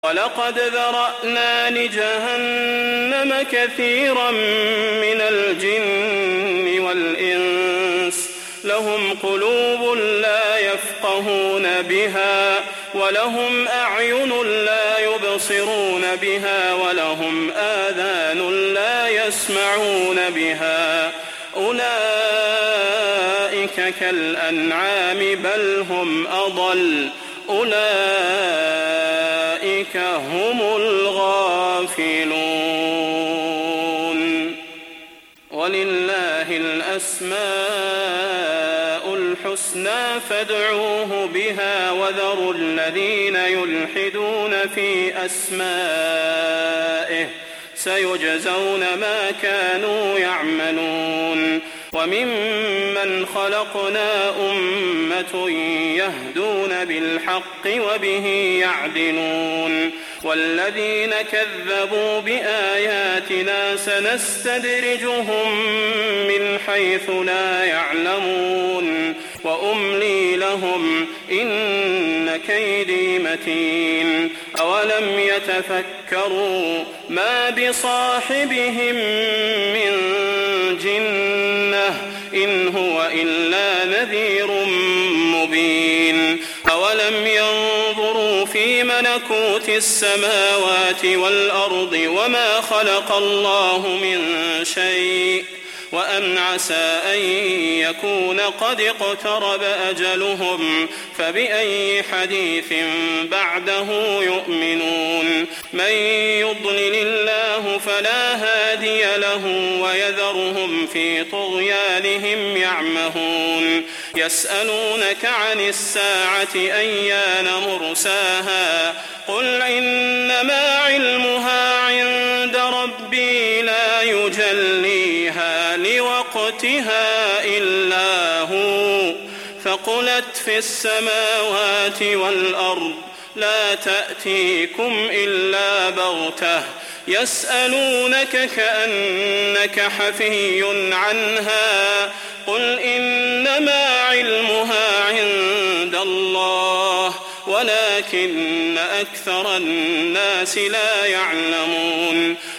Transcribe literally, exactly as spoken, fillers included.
وَلَقَدْ ذَرَأْنَا لِجَهَنَّمَ كَثِيرًا مِنَ الْجِنِّ وَالْإِنسِ لَهُمْ قُلُوبٌ لَّا يَفْقَهُونَ بِهَا وَلَهُمْ أَعْيُنٌ لَّا يُبْصِرُونَ بِهَا وَلَهُمْ آذَانٌ لَّا يَسْمَعُونَ بِهَا أُولَئِكَ كَالْأَنْعَامِ بَلْ هُمْ أَضَلُّ أُولَئِكَ هُمُ الْغَافِلُونَ وَلِلَّهِ الْأَسْمَاءُ الْحُسْنَى فَادْعُوهُ بِهَا وَذَرُوا الَّذِينَ يُلْحِدُونَ في أَسْمَائِهِ سَيُجْزَوْنَ مَا كَانُوا يَعْمَلُونَ وَمِمَّنْ خَلَقْنَا أُمَّةٌ يَهْدُونَ بِالْحَقِّ وَبِهِ يَعْدِلُونَ وَالَّذِينَ كَذَّبُوا بِآيَاتِنَا سَنَسْتَدْرِجُهُم مِّنْ حَيْثُ لَا يَعْلَمُونَ وَأُمْلِي لَهُمْ إِنَّ كَيْدِي مَتِينٌ أَوَلَمْ يَتَفَكَّرُوا مَا بِصَاحِبِهِم مِّن جِنَّةٍ إِنْ هُوَ إِلَّا نَذِيرٌ مُّبِينٌ أَوَلَمْ يَنظُرُوا فِي مَلَكُوتِ السَّمَاوَاتِ وَالْأَرْضِ وَمَا خَلَقَ اللَّهُ مِن شَيْءٍ وَأَنْ عَسَىٰ أَن يَكُونَ قَدِ اقْتَرَبَ أَجَلُهُمْ فَبِأَيِّ حَدِيثٍ بَعْدَهُ يُؤْمِنُونَ مَن يُضْلِلِ اللَّهُ فَلَا هَادِيَ لَهُ وَيَذَرُهُمْ فِي طُغْيَانِهِمْ يَعْمَهُونَ يَسْأَلُونَكَ عَنِ السَّاعَةِ أَيَّانَ مُرْسَاهَا قُلْ إِنَّمَا عِلْمُهَا عِندَ رَبِّي لَا يُجَلِّيهَا لِوَقْتِهَا إِلَّا هُوَ ثَقُلَتْ فِي السَّمَاوَاتِ وَالْأَرْضِ لَا تَأْتِيكُمْ إِلَّا بَغْتَةً يَسْأَلُونَكَ كَأَنَّكَ حَفِيٌّ عَنْهَا قُلْ إِنَّمَا عِلْمُهَا عِندَ اللَّهِ وَلَكِنَّ أَكْثَرَ النَّاسِ لَا يَعْلَمُونَ